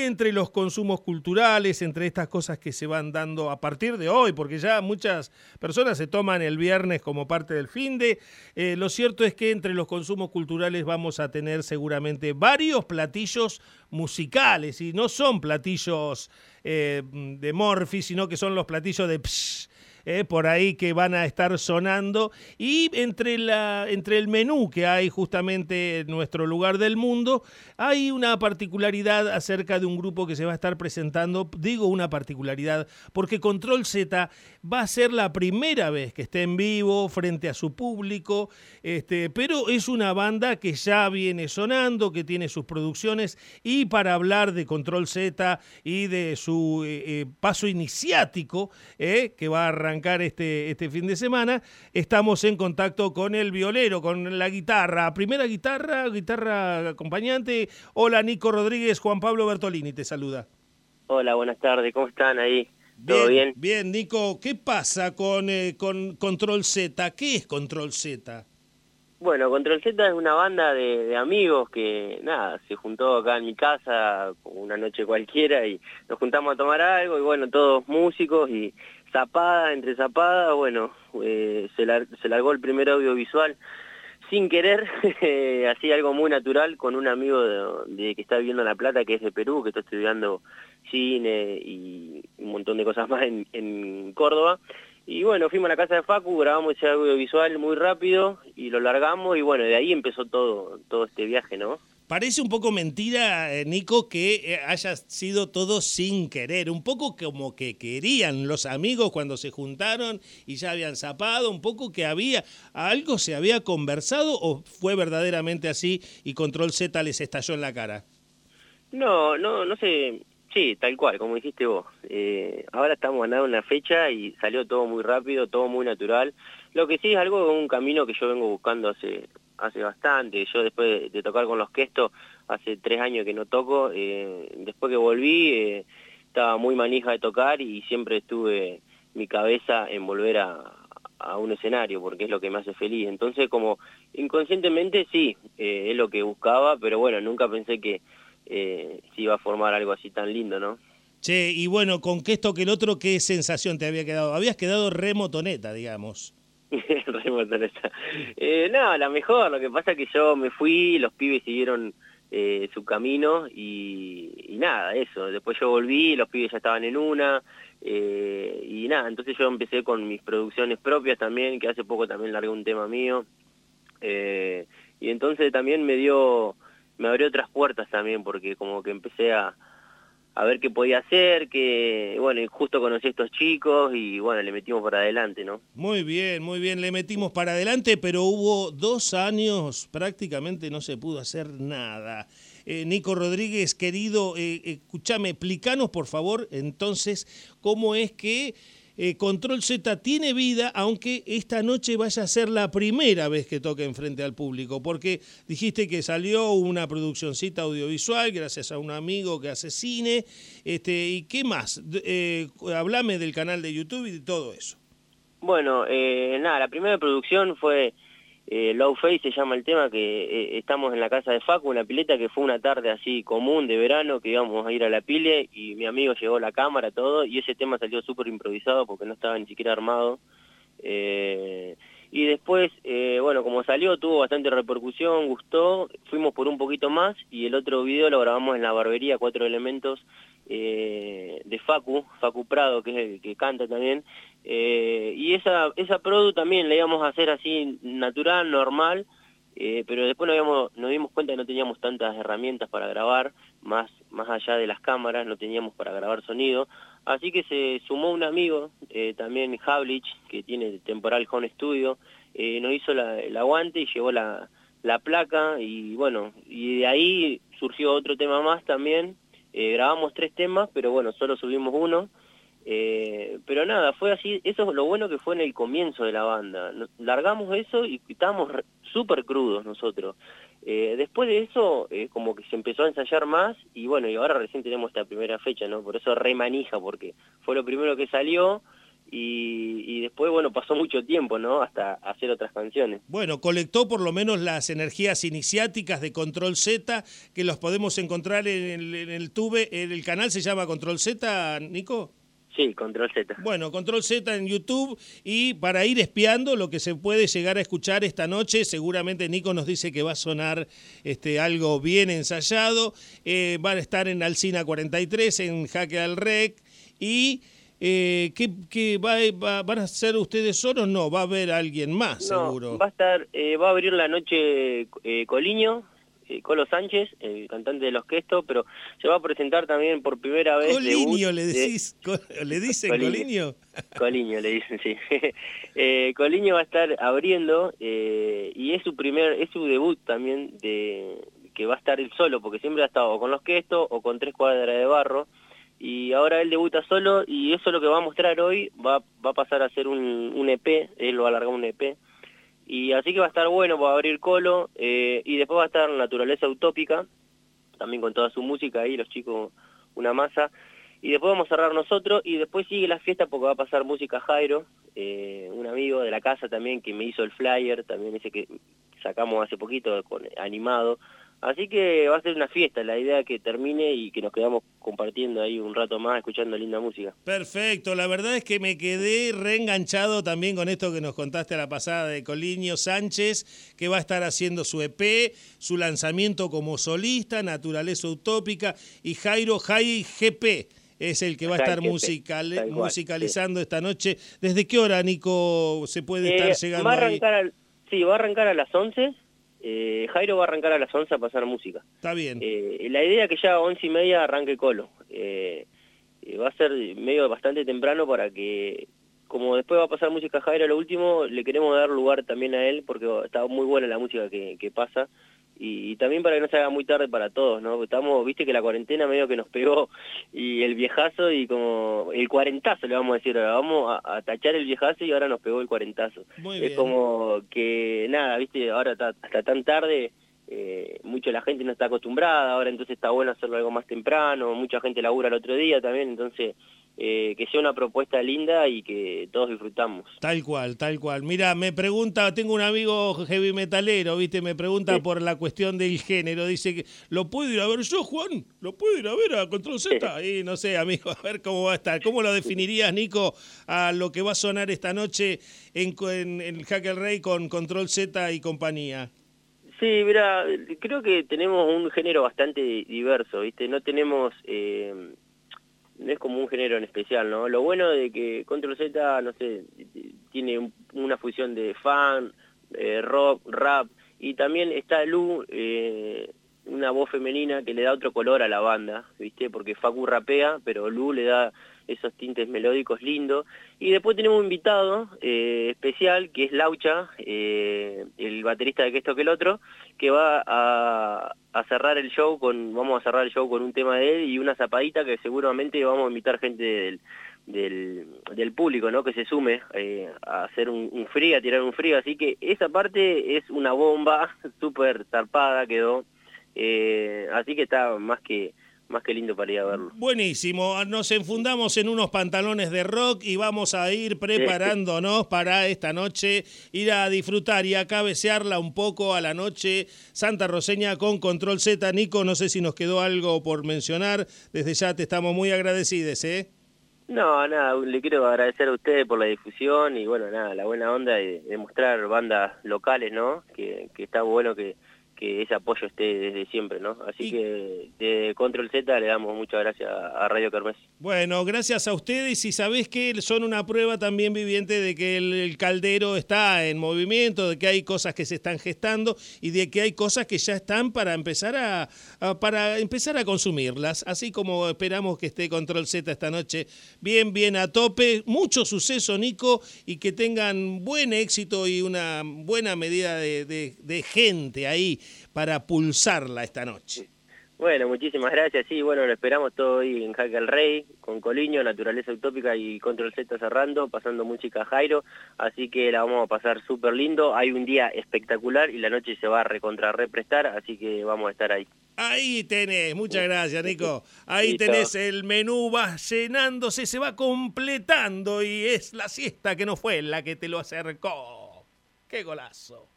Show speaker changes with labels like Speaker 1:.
Speaker 1: entre los consumos culturales, entre estas cosas que se van dando a partir de hoy, porque ya muchas personas se toman el viernes como parte del finde, lo cierto es que entre los consumos culturales vamos a tener seguramente varios platillos musicales, y no son platillos de Morphy, sino que son los platillos de psh, por ahí que van a estar sonando, y entre el menú que hay justamente en nuestro lugar del mundo, hay una particularidad acerca de un grupo que se va a estar presentando. Digo una particularidad porque Control Z va a ser la primera vez que esté en vivo frente a su público, pero es una banda que ya viene sonando, que tiene sus producciones, y para hablar de Control Z y de su paso iniciático, que va a arrancar este fin de semana, estamos en contacto con el violero, con la guitarra, primera guitarra acompañante. Hola, Nico Rodríguez. Juan Pablo Bertolini te saluda.
Speaker 2: Hola, buenas tardes, ¿cómo están ahí?
Speaker 1: Bien,
Speaker 2: ¿Todo bien?
Speaker 1: bien, Nico. ¿Qué pasa con Control Z? ¿Qué es Control Z?
Speaker 2: Bueno, Control Z es una banda de amigos que, nada, se juntó acá en mi casa una noche cualquiera y nos juntamos a tomar algo, y bueno, todos músicos, y entre zapada, bueno, se largó el primer audiovisual sin querer, así algo muy natural, con un amigo de que está viviendo en La Plata, que es de Perú, que está estudiando cine y un montón de cosas más en Córdoba. Y bueno, fuimos a la casa de Facu, grabamos ese audiovisual muy rápido y lo largamos, y bueno, de ahí empezó todo este viaje, ¿no?
Speaker 1: Parece un poco mentira, Nico, que haya sido todo sin querer. Un poco como que querían los amigos cuando se juntaron y ya habían zapado, un poco que algo se había conversado, ¿o fue verdaderamente así y Control Z les estalló en la cara?
Speaker 2: No sé, sí, tal cual, como dijiste vos. Ahora estamos ganando una fecha y salió todo muy rápido, todo muy natural. Lo que sí es un camino que yo vengo buscando hace bastante. Yo después de tocar con los Questos, hace 3 años que no toco, después que volví estaba muy manija de tocar y siempre estuve mi cabeza en volver a un escenario, porque es lo que me hace feliz. Entonces, como inconscientemente sí, es lo que buscaba, pero bueno, nunca pensé que se iba a formar algo así tan lindo, ¿no?
Speaker 1: Che, y bueno, con que esto que el otro, ¿qué sensación te había quedado? Habías quedado re motoneta, digamos.
Speaker 2: No, la mejor. Lo que pasa es que yo me fui, los pibes siguieron su camino y nada, eso. Después yo volví, los pibes ya estaban en una, y nada, entonces yo empecé con mis producciones propias también, que hace poco también largué un tema mío, y entonces también me abrió otras puertas también, porque como que empecé a ver qué podía hacer, que bueno, y justo conocí a estos chicos y bueno, le metimos para adelante, ¿no?
Speaker 1: Muy bien, le metimos para adelante, pero hubo 2 años, prácticamente no se pudo hacer nada. Nico Rodríguez, querido, escúchame, explícanos por favor entonces cómo es que Control Z tiene vida, aunque esta noche vaya a ser la primera vez que toquen frente al público, porque dijiste que salió una produccioncita audiovisual gracias a un amigo que hace cine, ¿y qué más? Hablame del canal de YouTube y de todo eso.
Speaker 2: Bueno, nada, la primera producción fue Low Face, se llama el tema, que estamos en la casa de Facu, en la pileta, que fue una tarde así común de verano, que íbamos a ir a la pile, y mi amigo llevó la cámara, todo, y ese tema salió súper improvisado porque no estaba ni siquiera armado. Y después, bueno, como salió, tuvo bastante repercusión, gustó, fuimos por un poquito más, y el otro video lo grabamos en la barbería, 4 Elementos, de Facu Prado, que es el que canta también, y esa produ también la íbamos a hacer así natural, normal, pero después nos dimos cuenta que no teníamos tantas herramientas para grabar, más allá de las cámaras, no teníamos para grabar sonido, así que se sumó un amigo, también Havlich, que tiene Temporal Home Studio, nos hizo el aguante y llevó la placa, y bueno, y de ahí surgió otro tema más también. Grabamos 3 temas, pero bueno, solo subimos uno, pero nada, fue así. Eso es lo bueno, que fue en el comienzo de la banda. Largamos eso y estábamos súper crudos nosotros. Después de eso, como que se empezó a ensayar más, y bueno, y ahora recién tenemos esta primera fecha, ¿no? Por eso re manija, porque fue lo primero que salió, y después, bueno, pasó mucho tiempo, ¿no? Hasta hacer otras canciones.
Speaker 1: Bueno, colectó por lo menos las energías iniciáticas de Control Z, que los podemos encontrar en el Tube. ¿El canal se llama Control Z, Nico?
Speaker 2: Sí, Control Z.
Speaker 1: Bueno, Control Z en YouTube, y para ir espiando lo que se puede llegar a escuchar esta noche, seguramente Nico nos dice que va a sonar algo bien ensayado. Van a estar en Alsina 43, en Jaque al Rec, y... ¿qué van a ser ustedes solos? No, va a haber alguien más,
Speaker 2: No,
Speaker 1: seguro.
Speaker 2: va a abrir la noche Coliño, Colo Sánchez, el cantante de Los Questos, pero se va a presentar también por primera vez.
Speaker 1: Coliño, ¿le decís? ¿Le dicen Coliño?
Speaker 2: Coliño le dicen, sí. Coliño va a estar abriendo, y es su debut también, que va a estar él solo, porque siempre ha estado o con Los Questos o con 3 Cuadras de Barro. Y ahora él debuta solo, y eso es lo que va a mostrar hoy. Va a pasar a ser un EP, él lo va a alargar un EP. Y así que va a estar bueno, va a abrir Colo, y después va a estar Naturaleza Utópica, también con toda su música ahí, los chicos, una masa. Y después vamos a cerrar nosotros, y después sigue la fiesta porque va a pasar música Jairo, un amigo de la casa también que me hizo el flyer, también ese que sacamos hace poquito, animado. Así que va a ser una fiesta, la idea es que termine y que nos quedamos compartiendo ahí un rato más, escuchando linda música.
Speaker 1: Perfecto, la verdad es que me quedé reenganchado también con esto que nos contaste a la pasada de Coliño Sánchez, que va a estar haciendo su EP, su lanzamiento como solista, Naturaleza Utópica, y Jairo Jai GP es el que va a estar musicalizando esta noche. ¿Desde qué hora, Nico, se puede estar llegando ahí?
Speaker 2: Va a arrancar a las 11. Jairo va a arrancar a las 11 a pasar música.
Speaker 1: Está bien.
Speaker 2: La idea es que ya a 11:30 arranque Colo. Va a ser medio bastante temprano para que, como después va a pasar música Jairo a lo último, le queremos dar lugar también a él, porque está muy buena la música que pasa. Y también para que no se haga muy tarde para todos, ¿no? Viste que la cuarentena medio que nos pegó, y el viejazo, y como el cuarentazo le vamos a decir ahora, vamos a tachar el viejazo, y ahora nos pegó el cuarentazo.
Speaker 1: Muy bien.
Speaker 2: Es como que, nada, viste, ahora hasta tan tarde, mucho la gente no está acostumbrada, ahora entonces está bueno hacerlo algo más temprano, mucha gente labura el otro día también, entonces... que sea una propuesta linda y que todos disfrutamos.
Speaker 1: Tal cual, tal cual. Mira, me pregunta, tengo un amigo heavy metalero, ¿viste? Me pregunta por la cuestión del género. Dice que, ¿lo puedo ir a ver yo, Juan? ¿Lo puedo ir a ver a Control Z? Y no sé, amigo, a ver cómo va a estar. ¿Cómo lo definirías, Nico, a lo que va a sonar esta noche en el Jaque al Rey con Control Z y compañía?
Speaker 2: Sí, mira, creo que tenemos un género bastante diverso, ¿viste? No tenemos... no es como un género en especial, ¿no? Lo bueno de que Control Z, no sé, tiene una fusión de funk, rock, rap, y también está Lu, una voz femenina que le da otro color a la banda, ¿viste? Porque Facu rapea, pero Lu le da esos tintes melódicos lindos. Y después tenemos un invitado especial, que es Laucha, el baterista de Que Esto Que El Otro, que va a cerrar el show vamos a cerrar el show con un tema de él y una zapadita que seguramente vamos a invitar gente del público, ¿no? Que se sume a hacer un free, a tirar un free, así que esa parte es una bomba, súper zarpada quedó, así que está más que lindo para ir a verlo.
Speaker 1: Buenísimo, nos enfundamos en unos pantalones de rock y vamos a ir preparándonos para esta noche, ir a disfrutar y a cabecearla un poco a la noche Santa Roseña con Control Z. Nico, no sé si nos quedó algo por mencionar, desde ya te estamos muy agradecidos, ¿eh?
Speaker 2: No, nada, le quiero agradecer a ustedes por la difusión y bueno, nada, la buena onda de mostrar bandas locales, ¿no? Que está bueno que ese apoyo esté desde siempre, ¿no? Así que de Control Z le damos muchas gracias a Radio Kermés.
Speaker 1: Bueno, gracias a ustedes, y sabés que son una prueba también viviente de que el caldero está en movimiento, de que hay cosas que se están gestando y de que hay cosas que ya están para empezar a consumirlas, así como esperamos que esté Control Z esta noche bien a tope. Mucho suceso, Nico, y que tengan buen éxito y una buena medida de gente ahí para pulsarla esta noche.
Speaker 2: Bueno, muchísimas gracias. Sí, bueno, lo esperamos todo hoy en Jaque al Rey, con Coliño, Naturaleza Utópica y Control Z cerrando, pasando música Jairo, así que la vamos a pasar súper lindo. Hay un día espectacular y la noche se va a represtar, así que vamos a estar ahí.
Speaker 1: Ahí tenés, muchas gracias, Nico. Ahí
Speaker 2: Listo.
Speaker 1: tenés el menú, va llenándose, se va completando y es la siesta que no fue la que te lo acercó. ¡Qué golazo!